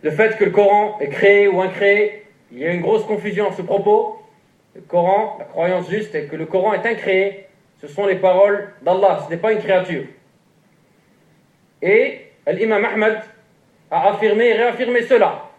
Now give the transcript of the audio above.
le fait que le Coran est créé ou incréé, il y a une grosse confusion à ce propos. Le Coran, la croyance juste est que le Coran est incréé, ce sont les paroles d'Allah, ce n'est pas une créature. Et l'imam Ahmad a affirmé et réaffirmé cela.